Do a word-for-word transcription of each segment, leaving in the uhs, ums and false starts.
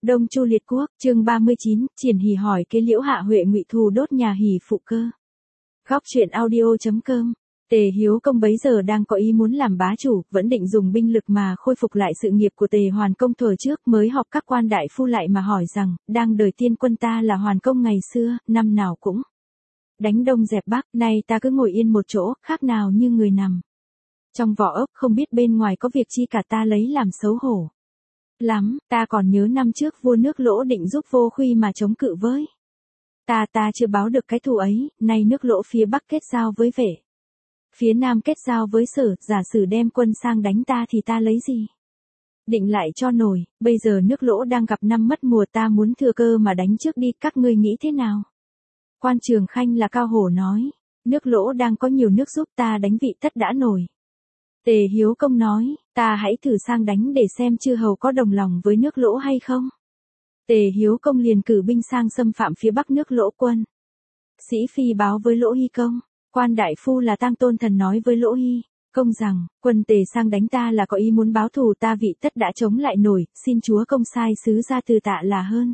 Đông Chu liệt quốc, chương ba mươi chín, Triển Hỉ hỏi kế Liễu Hạ Huệ ngụy thù đốt nhà Hỉ phụ cơ. Góc truyện audio chấm com. Tề Hiếu Công bấy giờ đang có ý muốn làm bá chủ, vẫn định dùng binh lực mà khôi phục lại sự nghiệp của Tề Hoàn Công thuở trước, mới họp các quan đại phu lại mà hỏi rằng, đang đời tiên quân ta là Hoàn Công ngày xưa, năm nào cũng đánh đông dẹp bắc, nay ta cứ ngồi yên một chỗ, khác nào như người nằm trong vỏ ốc, không biết bên ngoài có việc chi cả, ta lấy làm xấu hổ lắm. Ta còn nhớ năm trước vua nước Lỗ định giúp Vô Khuy mà chống cự với ta, ta chưa báo được cái thù ấy. Nay nước Lỗ phía bắc kết giao với Vệ, phía nam kết giao với Sở, giả sử đem quân sang đánh ta thì ta lấy gì định lại cho nổi. Bây giờ nước Lỗ đang gặp năm mất mùa, ta muốn thừa cơ mà đánh trước đi, các ngươi nghĩ thế nào? Quan Trường Khanh là Cao Hổ nói, nước Lỗ đang có nhiều nước giúp, ta đánh vị tất đã nổi. Tề Hiếu Công nói, ta hãy thử sang đánh để xem chư hầu có đồng lòng với nước Lỗ hay không. Tề Hiếu Công liền cử binh sang xâm phạm phía bắc nước Lỗ. Quân Sĩ Phi báo với Lỗ Hy Công. Quan đại phu là Tang Tôn Thần nói với Lỗ Hy Công rằng, quân Tề sang đánh ta là có ý muốn báo thù, ta vị tất đã chống lại nổi, xin chúa công sai sứ ra từ tạ là hơn.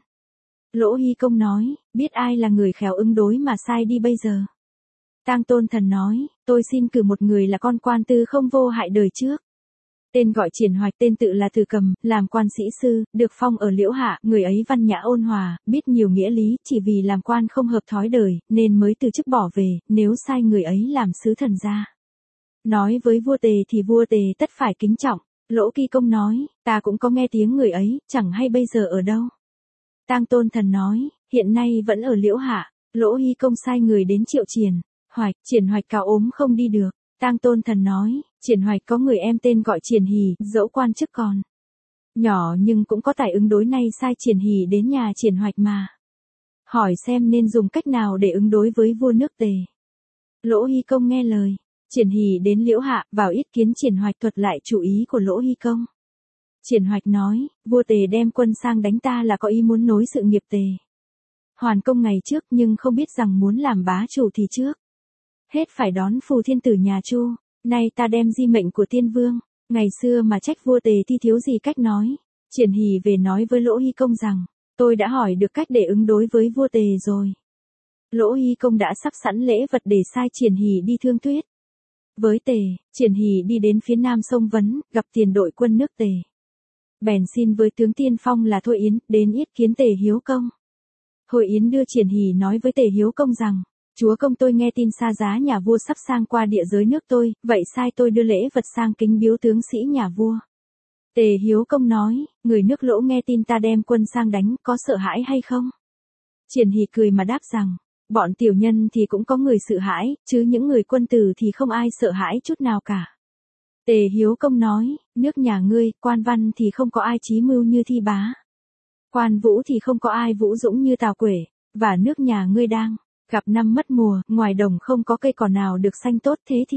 Lỗ Hy Công nói, biết ai là người khéo ứng đối mà sai đi bây giờ. Tang Tôn Thần nói, tôi xin cử một người là con quan tư không vô hại đời trước. Tên gọi Triển Hoạch, tên tự là Từ Cầm, làm quan sĩ sư, được phong ở Liễu Hạ, người ấy văn nhã ôn hòa, biết nhiều nghĩa lý, chỉ vì làm quan không hợp thói đời, nên mới từ chức bỏ về, nếu sai người ấy làm sứ thần gia. Nói với vua Tề thì vua Tề tất phải kính trọng. Lỗ Kỳ Công nói, ta cũng có nghe tiếng người ấy, chẳng hay bây giờ ở đâu. Tang Tôn Thần nói, hiện nay vẫn ở Liễu Hạ. Lỗ Hy Công sai người đến triệu Triển Hoạch, Triển Hoạch cao ốm không đi được. Tang Tôn Thần nói, Triển Hoạch có người em tên gọi Triển Hỉ, dẫu quan chức còn nhỏ nhưng cũng có tài ứng đối, nay sai Triển Hỉ đến nhà Triển Hoạch mà hỏi xem nên dùng cách nào để ứng đối với vua nước Tề. Lỗ Hy Công nghe lời, Triển Hỉ đến Liễu Hạ, vào yết kiến Triển Hoạch, thuật lại chủ ý của Lỗ Hy Công. Triển Hoạch nói, vua Tề đem quân sang đánh ta là có ý muốn nối sự nghiệp Tề Hoàn Công ngày trước, nhưng không biết rằng muốn làm bá chủ thì trước hết phải đón phù thiên tử nhà Chu. Nay ta đem di mệnh của tiên vương ngày xưa mà trách vua Tề thì thiếu gì cách nói. Triển Hỉ về nói với Lỗ Hy Công rằng, tôi đã hỏi được cách để ứng đối với vua Tề rồi. Lỗ Hy Công đã sắp sẵn lễ vật để sai Triển Hỉ đi thương thuyết với Tề. Triển Hỉ đi đến phía nam sông Vấn, gặp tiền đội quân nước Tề, bèn xin với tướng tiên phong là Thôi Yến đến yết kiến Tề Hiếu Công. Thôi Yến đưa Triển Hỉ nói với Tề Hiếu Công rằng, chúa công tôi nghe tin xa giá nhà vua sắp sang qua địa giới nước tôi, vậy sai tôi đưa lễ vật sang kính biếu tướng sĩ nhà vua. Tề Hiếu Công nói, người nước Lỗ nghe tin ta đem quân sang đánh, có sợ hãi hay không? Triển Hỉ cười mà đáp rằng, bọn tiểu nhân thì cũng có người sợ hãi, chứ những người quân tử thì không ai sợ hãi chút nào cả. Tề Hiếu Công nói, nước nhà ngươi, quan văn thì không có ai trí mưu như Thi Bá, quan vũ thì không có ai vũ dũng như Tào Quể, và nước nhà ngươi đang gặp năm mất mùa, ngoài đồng không có cây cỏ nào được xanh tốt, thế thì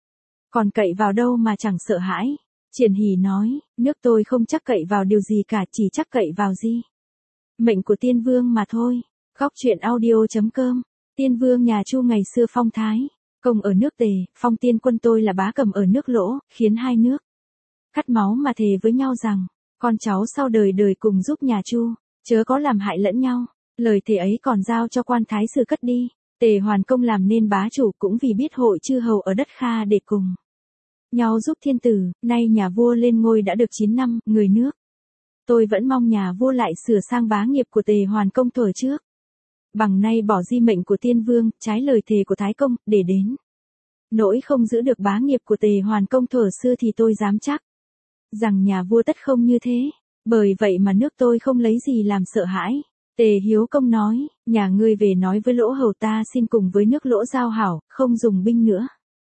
còn cậy vào đâu mà chẳng sợ hãi. Triển Hỉ nói, nước tôi không chắc cậy vào điều gì cả, chỉ chắc cậy vào gì mệnh của tiên vương mà thôi. Góc truyện audio chấm com. Tiên vương nhà Chu ngày xưa phong thái công ở nước Tề, phong tiên quân tôi là bá cầm ở nước Lỗ, khiến hai nước cắt máu mà thề với nhau rằng, con cháu sau đời đời cùng giúp nhà Chu, chớ có làm hại lẫn nhau. Lời thề ấy còn giao cho quan thái sư cất đi. Tề Hoàn Công làm nên bá chủ cũng vì biết hội chư hầu ở đất Kha để cùng nhau giúp thiên tử. Nay nhà vua lên ngôi đã được chín năm, người nước tôi vẫn mong nhà vua lại sửa sang bá nghiệp của Tề Hoàn Công thuở trước, bằng nay bỏ di mệnh của tiên vương, trái lời thề của Thái Công, để đến nỗi không giữ được bá nghiệp của Tề Hoàn Công thuở xưa thì tôi dám chắc rằng nhà vua tất không như thế. Bởi vậy mà nước tôi không lấy gì làm sợ hãi. Tề Hiếu Công nói, nhà ngươi về nói với Lỗ hầu ta xin cùng với nước Lỗ giao hảo, không dùng binh nữa.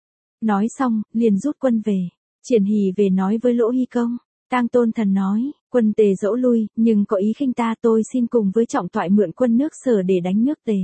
Nói xong, liền rút quân về. Triển Hỉ về nói với Lỗ Hy Công. Tang Tôn Thần nói, quân Tề dẫu lui, nhưng có ý khinh ta, tôi xin cùng với trọng toại mượn quân nước Sở để đánh nước Tề.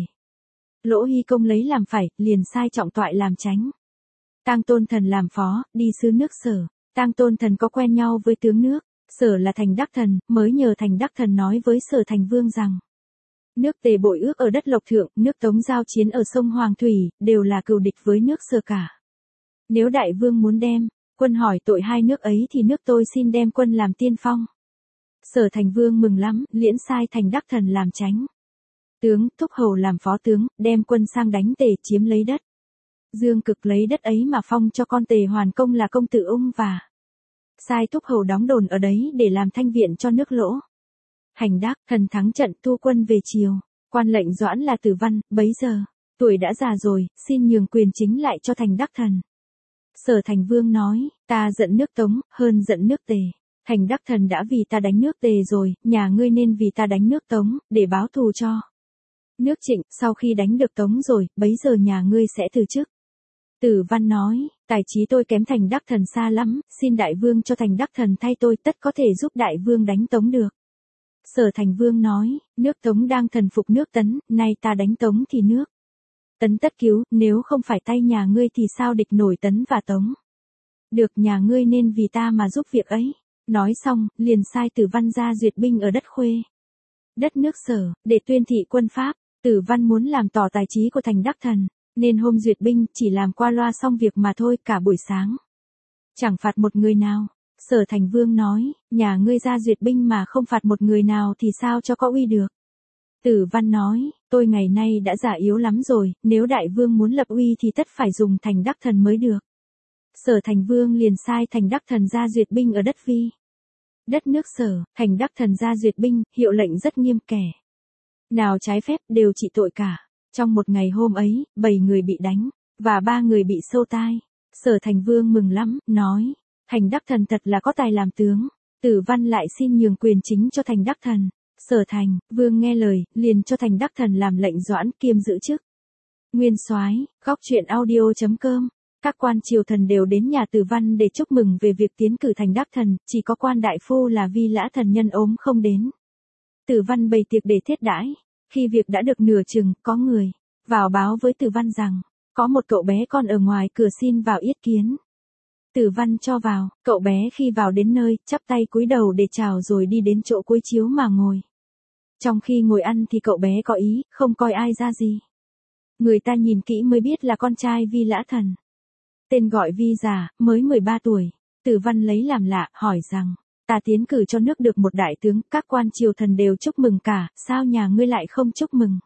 Lỗ Hy Công lấy làm phải, liền sai trọng toại làm chánh, Tang Tôn Thần làm phó, đi sứ nước Sở. Tang Tôn Thần có quen nhau với tướng nước Sở là Thành Đắc Thần, mới nhờ Thành Đắc Thần nói với Sở Thành Vương rằng, nước Tề bội ước ở đất Lộc Thượng, nước Tống giao chiến ở sông Hoàng Thủy, đều là cừu địch với nước Sở cả. Nếu đại vương muốn đem quân hỏi tội hai nước ấy thì nước tôi xin đem quân làm tiên phong, Sở Thành Vương mừng lắm, liễn sai Thành Đắc Thần làm chánh tướng, Thúc Hầu làm phó tướng, đem quân sang đánh Tề chiếm lấy đất. Dương Cực lấy đất ấy mà phong cho con Tề Hoàn Công là công tử Ung và sai Thúc Hầu đóng đồn ở đấy để làm thanh viện cho nước Lỗ. Thành Đắc Thần thắng trận thu quân về triều, quan lệnh Doãn là Tử Văn, bấy giờ tuổi đã già rồi, xin nhường quyền chính lại cho Thành Đắc Thần. Sở Thành Vương nói, ta giận nước Tống, hơn giận nước Tề. Thành Đắc Thần đã vì ta đánh nước Tề rồi, nhà ngươi nên vì ta đánh nước Tống, để báo thù cho nước Trịnh. Sau khi đánh được Tống rồi, bấy giờ nhà ngươi sẽ từ chức. Tử Văn nói, tài trí tôi kém Thành Đắc Thần xa lắm, xin đại vương cho Thành Đắc Thần thay tôi, tất có thể giúp đại vương đánh Tống được. Sở Thành Vương nói, nước Tống đang thần phục nước Tấn, nay ta đánh Tống thì nước Tấn tất cứu, nếu không phải tay nhà ngươi thì sao địch nổi Tấn và Tống. Được, nhà ngươi nên vì ta mà giúp việc ấy. Nói xong, liền sai Tử Văn ra duyệt binh ở đất Khuê, đất nước Sở, để tuyên thị quân Pháp. Tử Văn muốn làm tỏ tài trí của Thành Đắc Thần, nên hôm duyệt binh chỉ làm qua loa xong việc mà thôi, cả buổi sáng chẳng phạt một người nào. Sở Thành Vương nói, nhà ngươi ra duyệt binh mà không phạt một người nào thì sao cho có uy được. Tử Văn nói, tôi ngày nay đã già yếu lắm rồi, nếu đại vương muốn lập uy thì tất phải dùng Thành Đắc Thần mới được. Sở Thành Vương liền sai Thành Đắc Thần ra duyệt binh ở đất Vi, đất nước Sở. Thành Đắc Thần ra duyệt binh, hiệu lệnh rất nghiêm, kẻ nào trái phép đều trị tội cả. Trong một ngày hôm ấy, bảy người bị đánh, và ba người bị sâu tai. Sở Thành Vương mừng lắm, nói, Thành Đắc Thần thật là có tài làm tướng. Tử Văn lại xin nhường quyền chính cho Thành Đắc Thần. Sở Thành Vương nghe lời, liền cho Thành Đắc Thần làm lệnh doãn kiêm giữ chức nguyên soái. Góc truyện audio chấm com. Các quan triều thần đều đến nhà Tử Văn để chúc mừng về việc tiến cử Thành Đắc Thần, chỉ có quan đại phu là Vi Lã Thần nhân ốm không đến. Tử Văn bày tiệc để thiết đãi. Khi việc đã được nửa chừng, có người vào báo với Tử Văn rằng có một cậu bé con ở ngoài cửa xin vào yết kiến. Tử Văn cho vào, cậu bé khi vào đến nơi, chắp tay cúi đầu để chào rồi đi đến chỗ cuối chiếu mà ngồi. Trong khi ngồi ăn thì cậu bé có ý, không coi ai ra gì. Người ta nhìn kỹ mới biết là con trai Vi Lã Thần. Tên gọi Vi già, mới mười ba tuổi. Tử Văn lấy làm lạ, hỏi rằng, ta tiến cử cho nước được một đại tướng, các quan triều thần đều chúc mừng cả, sao nhà ngươi lại không chúc mừng?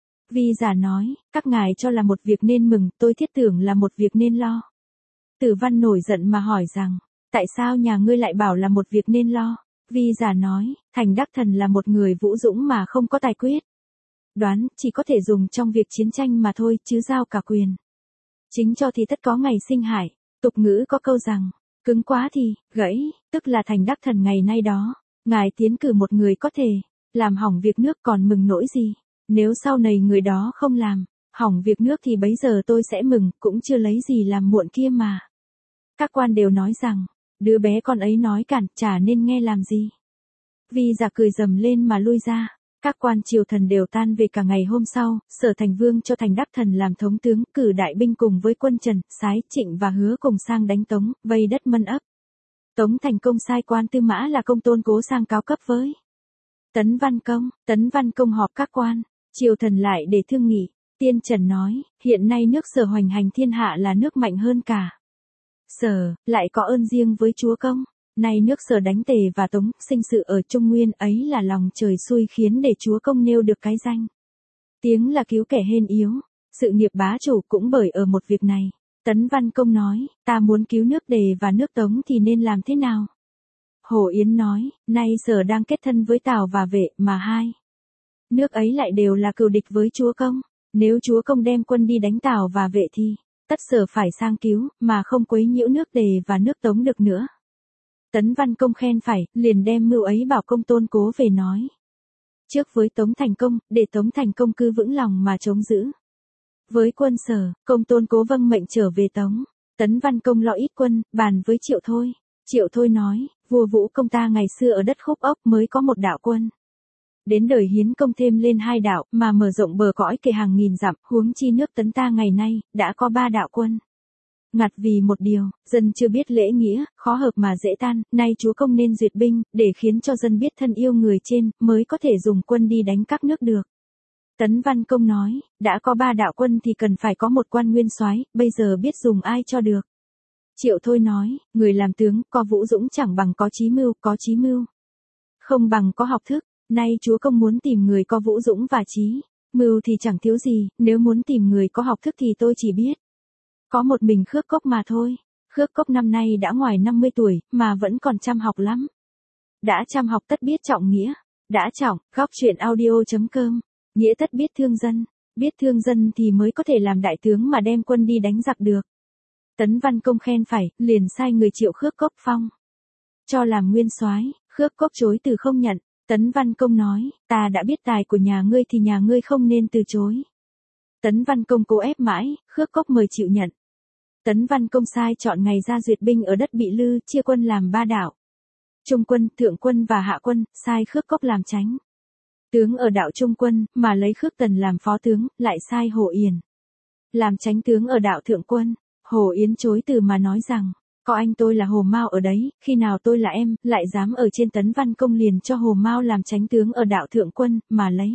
Vi già nói, các ngài cho là một việc nên mừng, tôi thiết tưởng là một việc nên lo. Tử Văn nổi giận mà hỏi rằng, tại sao nhà ngươi lại bảo là một việc nên lo? Vi già nói, Thành Đắc Thần là một người vũ dũng mà không có tài quyết đoán, chỉ có thể dùng trong việc chiến tranh mà thôi, chứ giao cả quyền chính cho thì tất có ngày sinh hại. Tục ngữ có câu rằng, cứng quá thì gãy, tức là Thành Đắc Thần ngày nay đó, ngài tiến cử một người có thể làm hỏng việc nước, còn mừng nỗi gì? Nếu sau này người đó không làm hỏng việc nước thì bấy giờ tôi sẽ mừng, cũng chưa lấy gì làm muộn kia mà. Các quan đều nói rằng, đứa bé con ấy nói cản, chả nên nghe làm gì. Vi già cười rầm lên mà lui ra. Các quan triều thần đều tan về. Cả ngày hôm sau, Sở Thành Vương cho Thành Đắc Thần làm thống tướng, cử đại binh cùng với quân Trần, Sái, Trịnh và Hứa cùng sang đánh Tống, vây đất Mân Ấp. Tống Thành Công sai quan Tư Mã là Công Tôn Cố sang cáo cấp với Tấn Văn Công. Tấn Văn Công họp các quan triều thần lại để thương nghị. Tiên Trần nói, hiện nay nước Sở hoành hành thiên hạ là nước mạnh hơn cả Sở, lại có ơn riêng với chúa công. Nay nước Sở đánh Tề và Tống, sinh sự ở Trung Nguyên, ấy là lòng trời xui khiến để chúa công nêu được cái danh tiếng là cứu kẻ hên yếu. Sự nghiệp bá chủ cũng bởi ở một việc này. Tấn Văn Công nói, ta muốn cứu nước Tề và nước Tống thì nên làm thế nào? Hồ Yến nói, nay Sở đang kết thân với Tào và Vệ, mà hai nước ấy lại đều là cừu địch với chúa công. Nếu chúa công đem quân đi đánh Tào và Vệ thì tất Sở phải sang cứu, mà không quấy nhiễu nước Tề và nước Tống được nữa. Tấn Văn Công khen phải, liền đem mưu ấy bảo Công Tôn Cố về nói trước với Tống Thành Công, để Tống Thành Công cứ vững lòng mà chống giữ với quân Sở. Công Tôn Cố vâng mệnh trở về Tống. Tấn Văn Công lo ít quân, bàn với Triệu Thôi. Triệu Thôi nói, vua Vũ Công ta ngày xưa ở đất Khúc Ốc mới có một đạo quân, đến đời Hiến Công thêm lên hai đạo, mà mở rộng bờ cõi kề hàng nghìn dặm, huống chi nước Tấn ta ngày nay đã có ba đạo quân. Ngặt vì một điều, dân chưa biết lễ nghĩa, khó hợp mà dễ tan, nay chúa công nên duyệt binh, để khiến cho dân biết thân yêu người trên, mới có thể dùng quân đi đánh các nước được. Tấn Văn Công nói, đã có ba đạo quân thì cần phải có một quan nguyên soái, bây giờ biết dùng ai cho được. Triệu Thôi nói, người làm tướng, có vũ dũng chẳng bằng có chí mưu, có chí mưu không bằng có học thức, nay chúa công muốn tìm người có vũ dũng và trí, mưu thì chẳng thiếu gì, nếu muốn tìm người có học thức thì tôi chỉ biết có một mình Khước Cốc mà thôi. Khước Cốc năm nay đã ngoài năm mươi tuổi, mà vẫn còn chăm học lắm. Đã chăm học tất biết trọng nghĩa, đã trọng, góc truyện audio.com, nghĩa tất biết thương dân, biết thương dân thì mới có thể làm đại tướng mà đem quân đi đánh giặc được. Tấn Văn Công khen phải, liền sai người triệu Khước Cốc phong cho làm nguyên soái. Khước Cốc chối từ không nhận. Tấn Văn Công nói, ta đã biết tài của nhà ngươi thì nhà ngươi không nên từ chối. Tấn Văn Công cố ép mãi, Khước Cốc mời chịu nhận. Tấn Văn Công sai chọn ngày ra duyệt binh ở đất Bị Lư, chia quân làm ba đảo. Trung quân, thượng quân và hạ quân, sai Khước Cốc làm chánh tướng ở đảo Trung quân, mà lấy Khước Tần làm phó tướng, lại sai Hồ Yển làm chánh tướng ở đảo Thượng quân. Hồ Yến chối từ mà nói rằng, có anh tôi là Hồ Mao ở đấy, khi nào tôi là em, lại dám ở trên. Tấn Văn Công liền cho Hồ Mao làm chánh tướng ở đảo Thượng quân, mà lấy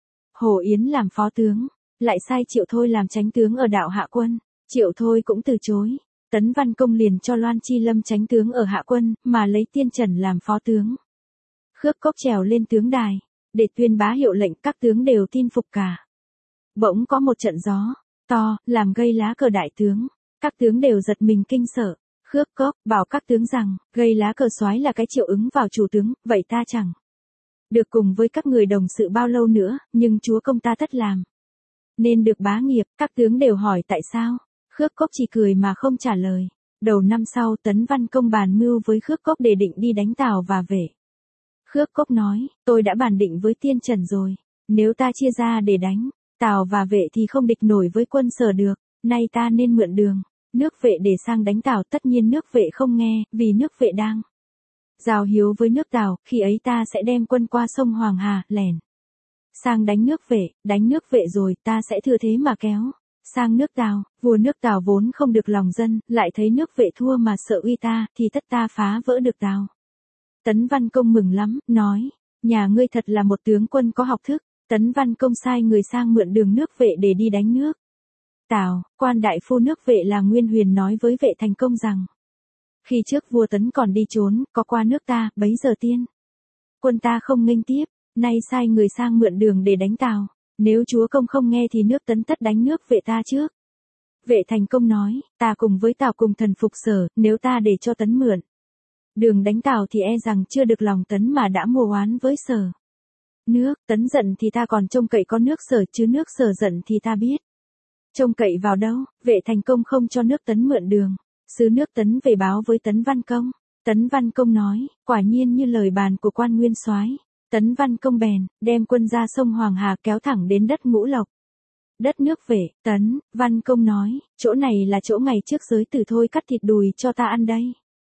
Hồ Yến làm phó tướng, lại sai Triệu Thôi làm chánh tướng ở đảo Hạ quân. Triệu Thôi cũng từ chối. Tấn Văn Công liền cho Loan Chi Lâm chánh tướng ở Hạ quân, mà lấy Tiên Trần làm phó tướng. Khước Cốc trèo lên tướng đài, để tuyên bá hiệu lệnh, các tướng đều tin phục cả. Bỗng có một trận gió to, làm gây lá cờ đại tướng. Các tướng đều giật mình kinh sợ. Khước Cốc bảo các tướng rằng, gây lá cờ soái là cái triệu ứng vào chủ tướng, vậy ta chẳng được cùng với các người đồng sự bao lâu nữa, nhưng chúa công ta tất làm nên được bá nghiệp. Các tướng đều hỏi tại sao. Khước Cốc chỉ cười mà không trả lời. Đầu năm sau, Tấn Văn Công bàn mưu với Khước Cốc để định đi đánh Tào và Vệ. Khước Cốc nói, tôi đã bàn định với Tiên Trần rồi, nếu ta chia ra để đánh Tào và Vệ thì không địch nổi với quân Sở được, nay ta nên mượn đường nước Vệ để sang đánh Tào. Tất nhiên nước Vệ không nghe, vì nước Vệ đang giao hiếu với nước Tào, khi ấy ta sẽ đem quân qua sông Hoàng Hà, lẻn sang đánh nước Vệ. Đánh nước Vệ rồi, ta sẽ thừa thế mà kéo sang nước Tào. Vua nước Tào vốn không được lòng dân, lại thấy nước Vệ thua mà sợ uy ta, thì tất ta phá vỡ được Tào. Tấn Văn Công mừng lắm, nói, nhà ngươi thật là một tướng quân có học thức. Tấn Văn Công sai người sang mượn đường nước Vệ để đi đánh nước Tào. Quan đại phu nước Vệ là Nguyên Huyền nói với Vệ Thành Công rằng, khi trước vua Tấn còn đi trốn, có qua nước ta, bấy giờ tiên quân ta không nghênh tiếp, nay sai người sang mượn đường để đánh Tào. Nếu chúa công không nghe thì nước Tấn tất đánh nước Vệ ta trước. Vệ Thành Công nói, ta cùng với Tào cùng thần phục Sở, nếu ta để cho Tấn mượn đường đánh Tào thì e rằng chưa được lòng Tấn mà đã mua oán với Sở. Nước Tấn giận thì ta còn trông cậy có nước Sở, chứ nước Sở giận thì ta biết trông cậy vào đâu. Vệ Thành Công không cho nước Tấn mượn đường. Sứ nước Tấn về báo với Tấn Văn Công. Tấn Văn Công nói, quả nhiên như lời bàn của quan nguyên soái. Tấn Văn Công bèn đem quân ra sông Hoàng Hà, kéo thẳng đến đất Ngũ Lộc, đất nước Vệ. Tấn Văn Công nói, chỗ này là chỗ ngày trước giới tử Thôi cắt thịt đùi cho ta ăn đây.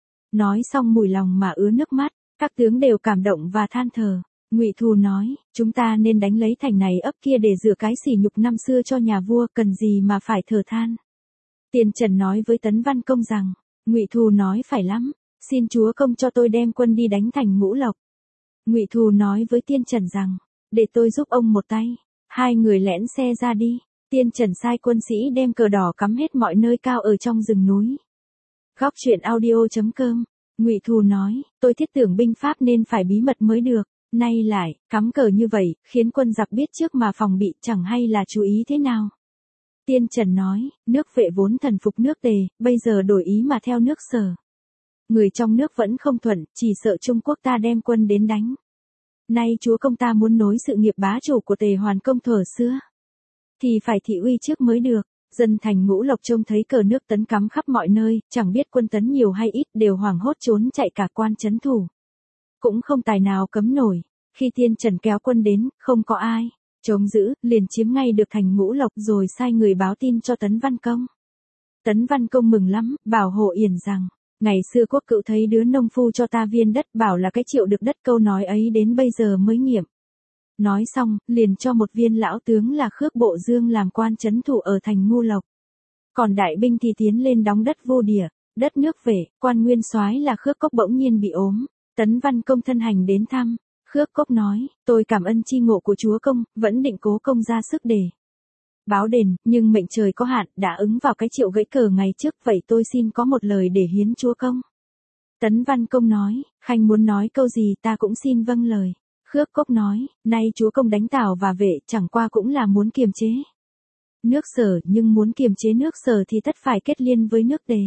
Nói xong mùi lòng mà ứa nước mắt. Các tướng đều cảm động và than thở. Ngụy Thù nói, chúng ta nên đánh lấy thành này ấp kia để rửa cái sỉ nhục năm xưa cho nhà vua, cần gì mà phải thở than. Tiên Trần nói với Tấn Văn Công rằng, Ngụy Thù nói phải lắm, xin chúa công cho tôi đem quân đi đánh thành Ngũ Lộc. Ngụy Thù nói với Tiên Trần rằng, để tôi giúp ông một tay. Hai người lẻn xe ra đi. Tiên Trần sai quân sĩ đem cờ đỏ cắm hết mọi nơi cao ở trong rừng núi. Góc truyện audio.com. Ngụy Thù nói, tôi thiết tưởng binh pháp nên phải bí mật mới được, nay lại cắm cờ như vậy, khiến quân giặc biết trước mà phòng bị, chẳng hay là chú ý thế nào. Tiên Trần nói, nước Vệ vốn thần phục nước Tề, bây giờ đổi ý mà theo nước Sở. Người trong nước vẫn không thuận, chỉ sợ Trung Quốc ta đem quân đến đánh. Nay chúa công ta muốn nối sự nghiệp bá chủ của Tề Hoàn Công thuở xưa, thì phải thị uy trước mới được. Dân thành Ngũ Lộc trông thấy cờ nước Tấn cắm khắp mọi nơi, chẳng biết quân Tấn nhiều hay ít, đều hoảng hốt trốn chạy cả quan trấn thủ. Cũng không tài nào cấm nổi. Khi Tiên Trần kéo quân đến, không có ai chống giữ, liền chiếm ngay được thành Ngũ Lộc, rồi sai người báo tin cho Tấn Văn Công. Tấn Văn Công mừng lắm, bảo Hồ Yển rằng, ngày xưa quốc cựu thấy đứa nông phu cho ta viên đất, bảo là cái triệu được đất, câu nói ấy đến bây giờ mới nghiệm. Nói xong, liền cho một viên lão tướng là Khước Bộ Dương làm quan trấn thủ ở thành Ngũ Lộc. Còn đại binh thì tiến lên đóng đất Vô Địa, đất nước Vệ. Quan nguyên soái là Khước Cốc bỗng nhiên bị ốm. Tấn Văn Công thân hành đến thăm. Khước Cốc nói, tôi cảm ơn chi ngộ của chúa công, vẫn định cố công ra sức để báo đền, nhưng mệnh trời có hạn, đã ứng vào cái triệu gãy cờ ngày trước, vậy tôi xin có một lời để hiến chúa công. Tấn Văn Công nói, Khanh muốn nói câu gì ta cũng xin vâng lời. Khước Cốc nói, nay chúa công đánh Tào và Vệ chẳng qua cũng là muốn kiềm chế nước Sở, nhưng muốn kiềm chế nước Sở thì tất phải kết liên với nước Tề.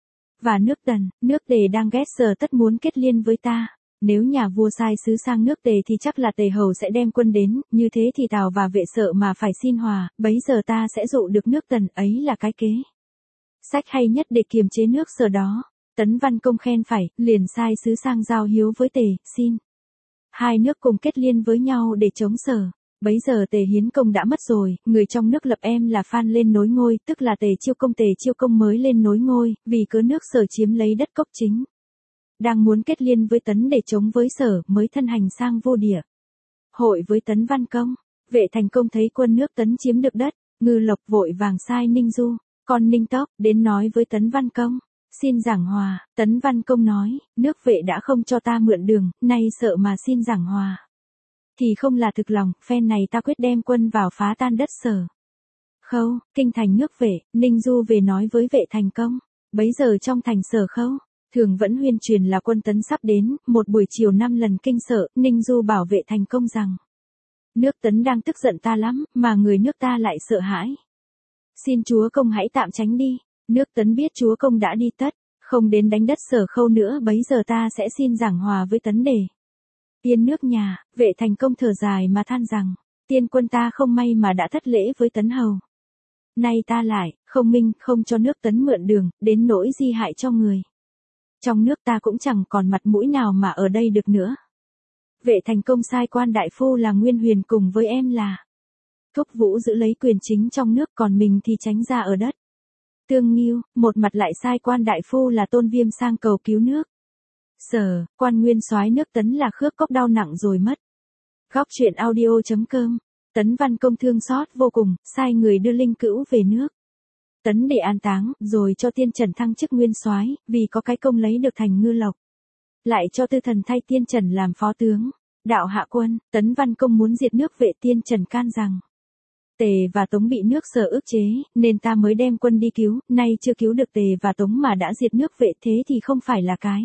Và nước Tần, nước Tề đang ghét Sở tất muốn kết liên với ta. Nếu nhà vua sai sứ sang nước Tề thì chắc là Tề hầu sẽ đem quân đến, như thế thì Tào và Vệ sợ mà phải xin hòa, bấy giờ ta sẽ dụ được nước Tần, ấy là cái kế sách hay nhất để kiềm chế nước Sở đó. Tấn Văn Công khen phải, liền sai sứ sang giao hiếu với Tề, xin hai nước cùng kết liên với nhau để chống Sở. Bấy giờ Tề Hiến Công đã mất rồi, người trong nước lập em là Phan lên nối ngôi, tức là Tề Chiêu Công. Tề Chiêu Công mới lên nối ngôi, vì cớ nước Sở chiếm lấy đất Cốc Chính, đang muốn kết liên với Tấn để chống với Sở, mới thân hành sang vô địa hội với Tấn Văn Công. Vệ Thành Công thấy quân nước Tấn chiếm được đất, Ngư Lộc vội vàng sai Ninh Du, con Ninh Tốc, đến nói với Tấn Văn Công, xin giảng hòa. Tấn Văn Công nói, nước Vệ đã không cho ta mượn đường, nay sợ mà xin giảng hòa thì không là thực lòng, phen này ta quyết đem quân vào phá tan đất Sở. Khâu, kinh thành nước Vệ, Ninh Du về nói với Vệ Thành Công. Bấy giờ trong thành Sở Khâu, thường vẫn huyên truyền là quân Tấn sắp đến, một buổi chiều năm lần kinh sợ, Ninh Du bảo Vệ Thành Công rằng, nước Tấn đang tức giận ta lắm, mà người nước ta lại sợ hãi. Xin chúa công hãy tạm tránh đi, nước Tấn biết chúa công đã đi tất, không đến đánh đất Sở Khâu nữa, bấy giờ ta sẽ xin giảng hòa với Tấn để tiên nước nhà. Vệ Thành Công thở dài mà than rằng, tiên quân ta không may mà đã thất lễ với Tấn hầu. Nay ta lại, không minh, không cho nước Tấn mượn đường, đến nỗi di hại cho người. Trong nước ta cũng chẳng còn mặt mũi nào mà ở đây được nữa. Vệ Thành Công sai quan đại phu là Nguyên Huyền cùng với em là Thúc Vũ giữ lấy quyền chính trong nước, còn mình thì tránh ra ở đất Tương Nghiêu, một mặt lại sai quan đại phu là Tôn Viêm sang cầu cứu nước Sở. Quan nguyên soái nước Tấn là Khước Cốc đau nặng rồi mất. Góc truyện audio chấm com. Tấn Văn Công thương xót vô cùng, sai người đưa Linh Cữu về nước Tấn để an táng, rồi cho Tiên Trần thăng chức nguyên soái, vì có cái công lấy được thành Ngư Lộc. Lại cho Tư Thần thay Tiên Trần làm phó tướng. Đạo hạ quân, Tấn Văn Công muốn diệt nước Vệ. Tiên Trần can rằng, Tề và Tống bị nước Sở ức chế, nên ta mới đem quân đi cứu, nay chưa cứu được Tề và Tống mà đã diệt nước Vệ, thế thì không phải là cái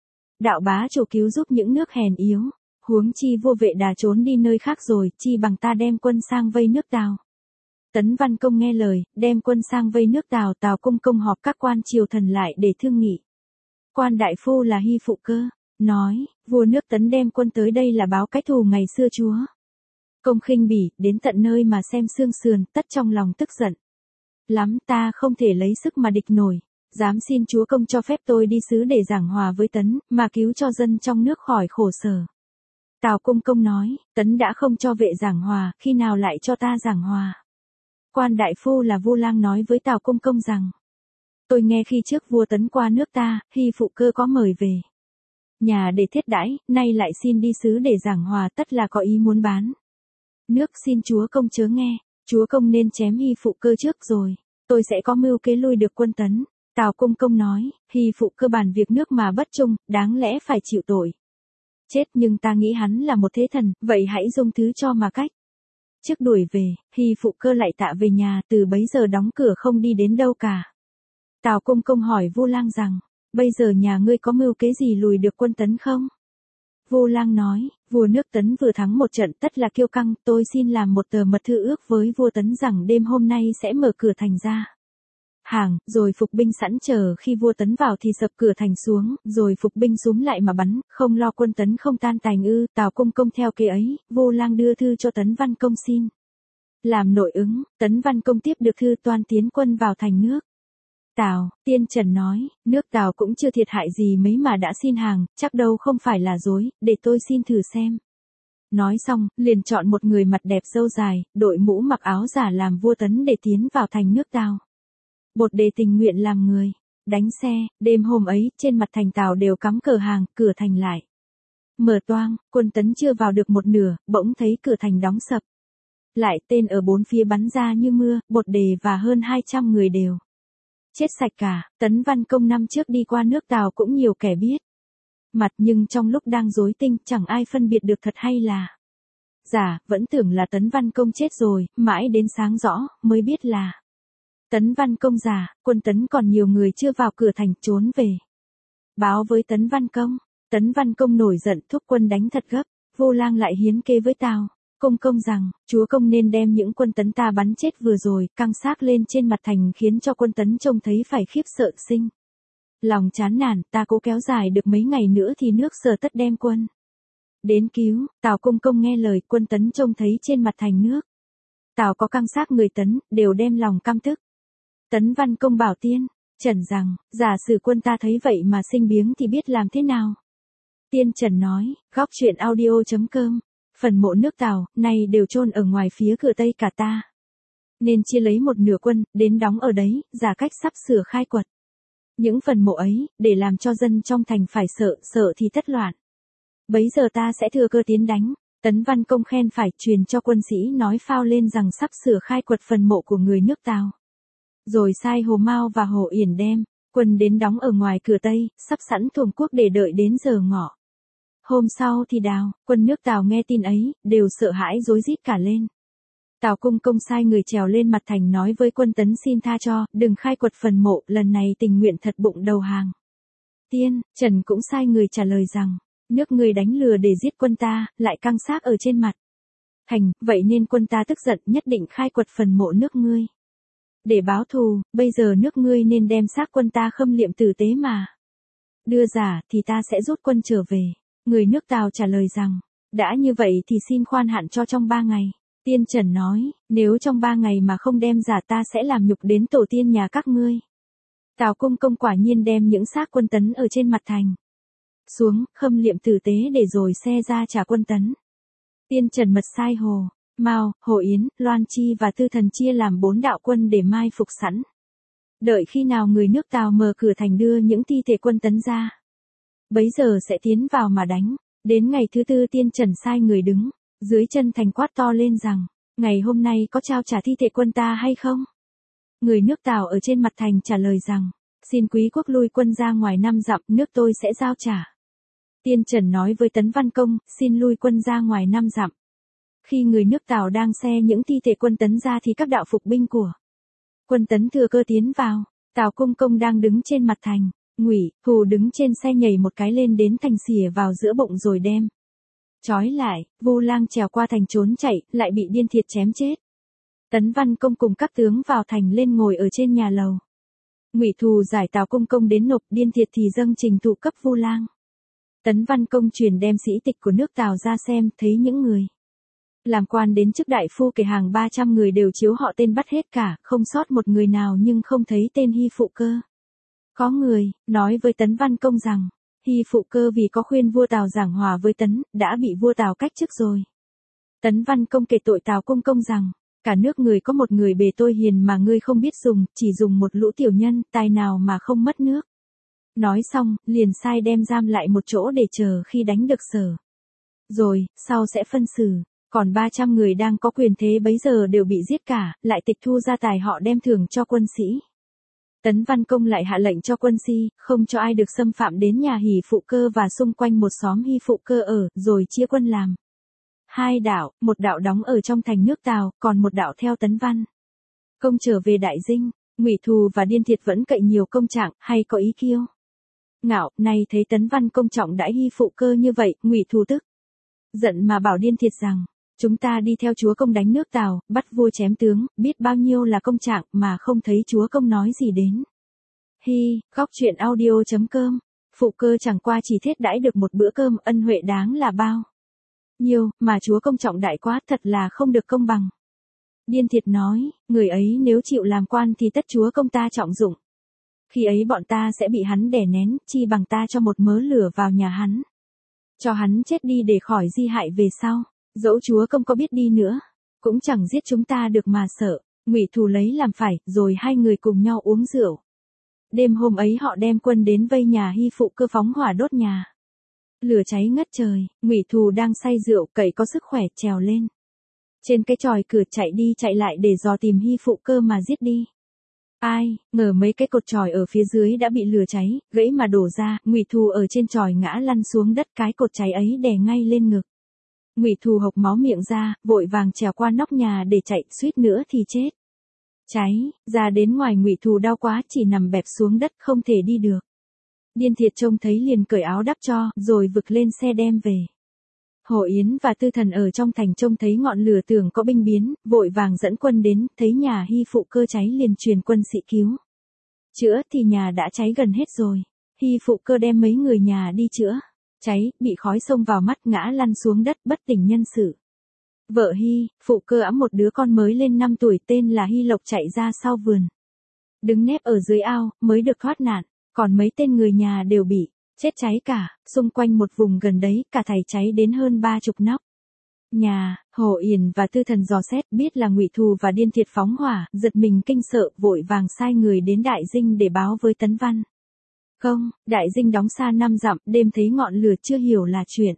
đạo bá chủ cứu giúp những nước hèn yếu. Huống chi vua Vệ đã trốn đi nơi khác rồi, chi bằng ta đem quân sang vây nước Tào. Tấn Văn Công nghe lời, đem quân sang vây nước Tào. Tào Công Công họp các quan triều thần lại để thương nghị. Quan đại phu là Hy Phụ Cơ, nói, vua nước Tấn đem quân tới đây là báo cái thù ngày xưa chúa công khinh bỉ, đến tận nơi mà xem xương sườn, tất trong lòng tức giận lắm, ta không thể lấy sức mà địch nổi. Dám xin chúa công cho phép tôi đi sứ để giảng hòa với Tấn, mà cứu cho dân trong nước khỏi khổ sở. Tào Công Công nói, Tấn đã không cho Vệ giảng hòa, khi nào lại cho ta giảng hòa? Quan đại phu là Vu Lang nói với Tào Công Công rằng, tôi nghe khi trước vua Tấn qua nước ta, Hy Phụ Cơ có mời về nhà để thiết đãi, nay lại xin đi sứ để giảng hòa, tất là có ý muốn bán nước, xin chúa công chớ nghe, chúa công nên chém Hy Phụ Cơ trước rồi, tôi sẽ có mưu kế lui được quân Tấn. Tào Công Công nói, Hy Phụ Cơ bàn việc nước mà bất trung, đáng lẽ phải chịu tội chết, nhưng ta nghĩ hắn là một thế thần, vậy hãy dung thứ cho mà cách. Trước đuổi về, Hy Phụ Cơ lại tạ về nhà, từ bấy giờ đóng cửa không đi đến đâu cả. Tào Công Công hỏi Vu Lang rằng, bây giờ nhà ngươi có mưu kế gì lùi được quân Tấn không? Vu Lang nói, vua nước Tấn vừa thắng một trận, tất là kiêu căng, tôi xin làm một tờ mật thư ước với vua Tấn rằng đêm hôm nay sẽ mở cửa thành ra hàng, rồi phục binh sẵn chờ khi vua Tấn vào thì sập cửa thành xuống, rồi phục binh súm lại mà bắn, không lo quân Tấn không tan tành ư. Tào Công Công theo kế ấy, Vu Lang đưa thư cho Tấn Văn Công xin làm nội ứng. Tấn Văn Công tiếp được thư toan tiến quân vào thành nước Tào. Tiên Trần nói, nước Tào cũng chưa thiệt hại gì mấy mà đã xin hàng, chắc đâu không phải là dối, để tôi xin thử xem. Nói xong, liền chọn một người mặt đẹp râu dài, đội mũ mặc áo giả làm vua Tấn để tiến vào thành nước Tào. Bột đề tình nguyện làm người đánh xe. Đêm hôm ấy, trên mặt thành Tào đều cắm cờ hàng, cửa thành lại mở toang, quân Tấn chưa vào được một nửa, bỗng thấy cửa thành đóng sập lại, tên ở bốn phía bắn ra như mưa, bột đề và hơn hai trăm người đều chết sạch cả. Tấn Văn Công năm trước đi qua nước Tào cũng nhiều kẻ biết mặt, nhưng trong lúc đang rối tinh, chẳng ai phân biệt được thật hay là giả, vẫn tưởng là Tấn Văn Công chết rồi, mãi đến sáng rõ, mới biết là Tấn Văn Công giả. Quân Tấn còn nhiều người chưa vào cửa thành, trốn về báo với Tấn Văn Công. Tấn Văn Công nổi giận thúc quân đánh thật gấp, Vô Lang lại hiến kế với Tào Công Công rằng, chúa công nên đem những quân Tấn ta bắn chết vừa rồi, căng xác lên trên mặt thành khiến cho quân Tấn trông thấy phải khiếp sợ sinh. Lòng chán nản, ta cố kéo dài được mấy ngày nữa thì nước Sở tất đem quân đến cứu. Tào Công Công nghe lời, quân Tấn trông thấy trên mặt thành nước Tào có căng xác người Tấn, đều đem lòng căm tức. Tấn Văn Công bảo Tiên Trần rằng, giả sử quân ta thấy vậy mà sinh biếng thì biết làm thế nào. Tiên Trần nói, góc truyện audio.com, phần mộ nước Tào, nay đều chôn ở ngoài phía cửa Tây cả ta. Nên chia lấy một nửa quân, đến đóng ở đấy, giả cách sắp sửa khai quật. Những phần mộ ấy, để làm cho dân trong thành phải sợ, sợ thì tất loạn. Bấy giờ ta sẽ thừa cơ tiến đánh. Tấn Văn Công khen phải, truyền cho quân sĩ nói phao lên rằng sắp sửa khai quật phần mộ của người nước Tào. Rồi sai Hồ Mao và Hồ Yển đem quân đến đóng ở ngoài cửa Tây, sắp sẵn thuồng quốc để đợi đến giờ ngọ. Hôm sau thì Đào, quân nước Tào nghe tin ấy, đều sợ hãi rối rít cả lên. Tào Công Công sai người trèo lên mặt thành nói với quân Tấn xin tha cho, đừng khai quật phần mộ, lần này tình nguyện thật bụng đầu hàng. Tiên Trần cũng sai người trả lời rằng, nước ngươi đánh lừa để giết quân ta, lại căng xác ở trên mặt thành, vậy nên quân ta tức giận nhất định khai quật phần mộ nước ngươi. Để báo thù, bây giờ nước ngươi nên đem xác quân ta khâm liệm tử tế mà đưa giả, thì ta sẽ rút quân trở về. Người nước Tào trả lời rằng, đã như vậy thì xin khoan hạn cho trong ba ngày. Tiên Trần nói, nếu trong ba ngày mà không đem giả ta sẽ làm nhục đến tổ tiên nhà các ngươi. Tào Công Công quả nhiên đem những xác quân Tấn ở trên mặt thành xuống, khâm liệm tử tế để rồi xe ra trả quân Tấn. Tiên Trần mật sai Hồ Mao, Hồ Yến, Loan Chi và Tư Thần chia làm bốn đạo quân để mai phục sẵn. Đợi khi nào người nước Tào mở cửa thành đưa những thi thể quân Tấn ra, bấy giờ sẽ tiến vào mà đánh. Đến ngày thứ tư Tiên Trần sai người đứng dưới chân thành quát to lên rằng, ngày hôm nay có trao trả thi thể quân ta hay không? Người nước Tào ở trên mặt thành trả lời rằng, xin quý quốc lui quân ra ngoài năm dặm, nước tôi sẽ giao trả. Tiên Trần nói với Tấn Văn Công, xin lui quân ra ngoài năm dặm. Khi người nước Tào đang xe những thi thể quân Tấn ra thì các đạo phục binh của quân Tấn thừa cơ tiến vào. Tào Công Công đang đứng trên mặt thành, Ngụy Hù đứng trên xe nhảy một cái lên đến thành xỉa vào giữa bụng rồi đem trói lại. Vu Lang trèo qua thành trốn chạy, lại bị Điên Thiệt chém chết. Tấn Văn Công cùng các tướng vào thành lên ngồi ở trên nhà lầu. Ngụy Thù giải Tào Công Công đến nộp, Điên Thiệt thì dâng trình thụ cấp Vu Lang. Tấn Văn Công truyền đem sĩ tịch của nước Tào ra xem, thấy những người làm quan đến chức đại phu kể hàng ba trăm người đều chiếu họ tên bắt hết cả, không sót một người nào, nhưng không thấy tên Hy Phụ Cơ. Có người nói với Tấn Văn Công rằng, Hy Phụ Cơ vì có khuyên vua Tào giảng hòa với Tấn, đã bị vua Tào cách chức rồi. Tấn Văn Công kể tội Tào Công Công rằng, cả nước người có một người bề tôi hiền mà ngươi không biết dùng, chỉ dùng một lũ tiểu nhân, tài nào mà không mất nước. Nói xong, liền sai đem giam lại một chỗ để chờ khi đánh được Sở. Rồi, sau sẽ phân xử. Còn ba trăm người đang có quyền thế bấy giờ đều bị giết cả, lại tịch thu gia tài họ đem thưởng cho quân sĩ. Tấn Văn Công lại hạ lệnh cho quân si, không cho ai được xâm phạm đến nhà Hỷ Phụ Cơ và xung quanh một xóm Hy Phụ Cơ ở, rồi chia quân làm hai đạo, một đạo đóng ở trong thành nước Tào, còn một đạo theo Tấn Văn Công trở về Đại Dinh. Ngụy Thù và Điên Thiệt vẫn cậy nhiều công trạng, hay có ý kiêu ngạo, nay thấy Tấn Văn Công trọng đãi Hy Phụ Cơ như vậy, Ngụy Thù tức giận mà bảo Điên Thiệt rằng, chúng ta đi theo chúa công đánh nước Tào, bắt vua chém tướng, biết bao nhiêu là công trạng mà không thấy chúa công nói gì đến. Hi, góc truyện audio.com, Phụ Cơ chẳng qua chỉ thiết đãi được một bữa cơm, ân huệ đáng là bao nhiêu, mà chúa công trọng đại quá, thật là không được công bằng. Điên Thiệt nói, người ấy nếu chịu làm quan thì tất chúa công ta trọng dụng. Khi ấy bọn ta sẽ bị hắn đè nén, chi bằng ta cho một mớ lửa vào nhà hắn, cho hắn chết đi để khỏi di hại về sau. Dẫu chúa công có biết đi nữa, cũng chẳng giết chúng ta được mà sợ. Ngụy Thù lấy làm phải, rồi hai người cùng nhau uống rượu. Đêm hôm ấy họ đem quân đến vây nhà Hy Phụ Cơ phóng hỏa đốt nhà. Lửa cháy ngất trời, Ngụy Thù đang say rượu, cậy có sức khỏe trèo lên trên cái chòi cửa, chạy đi chạy lại để dò tìm Hy Phụ Cơ mà giết đi. Ai ngờ mấy cái cột chòi ở phía dưới đã bị lửa cháy gãy mà đổ ra, Ngụy Thù ở trên chòi ngã lăn xuống đất, cái cột cháy ấy đè ngay lên ngực. Ngụy Thù hộc máu miệng ra, vội vàng trèo qua nóc nhà để chạy, suýt nữa thì chết. Cháy ra đến ngoài, Ngụy Thù đau quá chỉ nằm bẹp xuống đất không thể đi được. Điên Thiệt trông thấy liền cởi áo đắp cho, rồi vực lên xe đem về. Hồ Yến và Tư Thần ở trong thành trông thấy ngọn lửa tưởng có binh biến, vội vàng dẫn quân đến, thấy nhà Hy Phụ Cơ cháy liền truyền quân sĩ cứu. Chữa thì nhà đã cháy gần hết rồi. Hy Phụ Cơ đem mấy người nhà đi chữa. Cháy, bị khói xông vào mắt ngã lăn xuống đất bất tỉnh nhân sự. Vợ Hy, Phụ Cơ ẵm một đứa con mới lên năm tuổi tên là Hy Lộc chạy ra sau vườn. Đứng nép ở dưới ao, mới được thoát nạn, còn mấy tên người nhà đều bị chết cháy cả, xung quanh một vùng gần đấy, cả thảy cháy đến hơn ba chục nóc. Nhà, Hồ Yển và Tư Thần dò xét biết là Ngụy Thù và Điên Thiệt phóng hỏa, giật mình kinh sợ, vội vàng sai người đến Đại Dinh để báo với Tấn Văn. Không, Đại Dinh đóng xa năm dặm, đêm thấy ngọn lửa chưa hiểu là chuyện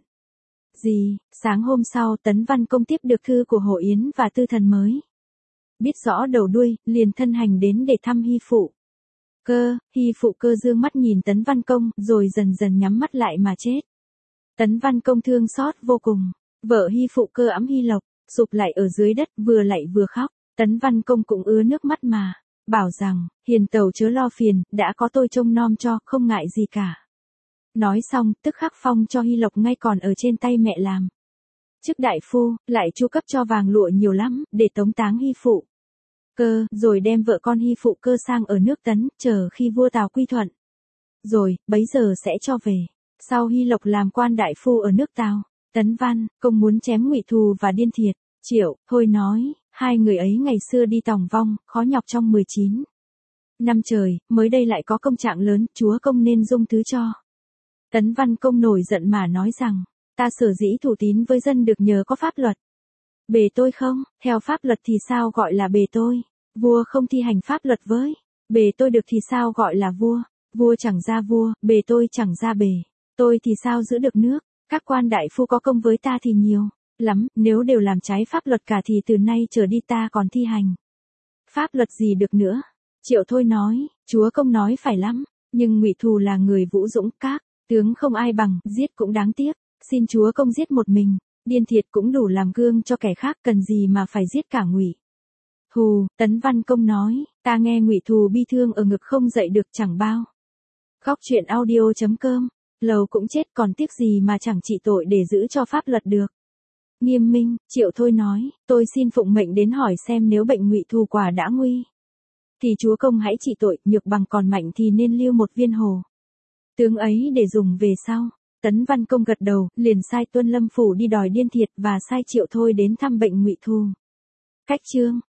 gì. Sáng hôm sau Tấn Văn Công tiếp được thư của Hồ Yến và Tư Thần mới biết rõ đầu đuôi, liền thân hành đến để thăm Hy Phụ Cơ. Hy Phụ Cơ dương mắt nhìn Tấn Văn Công, rồi dần dần nhắm mắt lại mà chết. Tấn Văn Công thương xót vô cùng. Vợ Hy Phụ Cơ ẵm Hy Lộc, sụp lại ở dưới đất, vừa lạy vừa khóc. Tấn Văn Công cũng ứa nước mắt mà, bảo rằng, hiền tẩu chớ lo phiền, đã có tôi trông nom cho, không ngại gì cả. Nói xong, tức khắc phong cho Hy Lộc ngay còn ở trên tay mẹ làm chức đại phu, lại chu cấp cho vàng lụa nhiều lắm, để tống táng Hy Phụ Cơ, rồi đem vợ con Hy Phụ Cơ sang ở nước Tấn, chờ khi vua Tào quy thuận. Rồi, bấy giờ sẽ cho về. Sau Hy Lộc làm quan đại phu ở nước Tào, Tấn Văn Công muốn chém Ngụy Thù và Điên Thiệt. Triệu Thôi nói, hai người ấy ngày xưa đi tòng vong, khó nhọc trong mười chín năm trời, mới đây lại có công trạng lớn, chúa công nên dung thứ cho. Tấn Văn Công nổi giận mà nói rằng, ta sở dĩ thủ tín với dân được nhờ có pháp luật. Bề tôi không, theo pháp luật thì sao gọi là bề tôi? Vua không thi hành pháp luật với bề tôi được thì sao gọi là vua? Vua chẳng ra vua, bề tôi chẳng ra bề tôi thì sao giữ được nước? Các quan đại phu có công với ta thì nhiều lắm, nếu đều làm trái pháp luật cả thì từ nay trở đi ta còn thi hành pháp luật gì được nữa? Triệu Thôi nói, chúa công nói phải lắm, nhưng Ngụy Thù là người vũ dũng, các tướng không ai bằng, giết cũng đáng tiếc, xin chúa công giết một mình. Điên Thiệt cũng đủ làm gương cho kẻ khác, cần gì mà phải giết cả Ngụy Thù. Tấn Văn Công nói, ta nghe Ngụy Thù bi thương ở ngực không dậy được chẳng bao. Khóc chuyện audio chấm com, lầu cũng chết còn tiếc gì mà chẳng trị tội để giữ cho pháp luật được. Nghiêm minh, Triệu Thôi nói, tôi xin phụng mệnh đến hỏi xem nếu bệnh Ngụy Thù quả đã nguy thì chúa công hãy trị tội, nhược bằng còn mạnh thì nên lưu một viên hồ tướng ấy để dùng về sau. Tấn Văn Công gật đầu, liền sai Tuân Lâm phủ đi đòi Điên Thiệt và sai Triệu Thôi đến thăm bệnh Ngụy Thù. Cách chương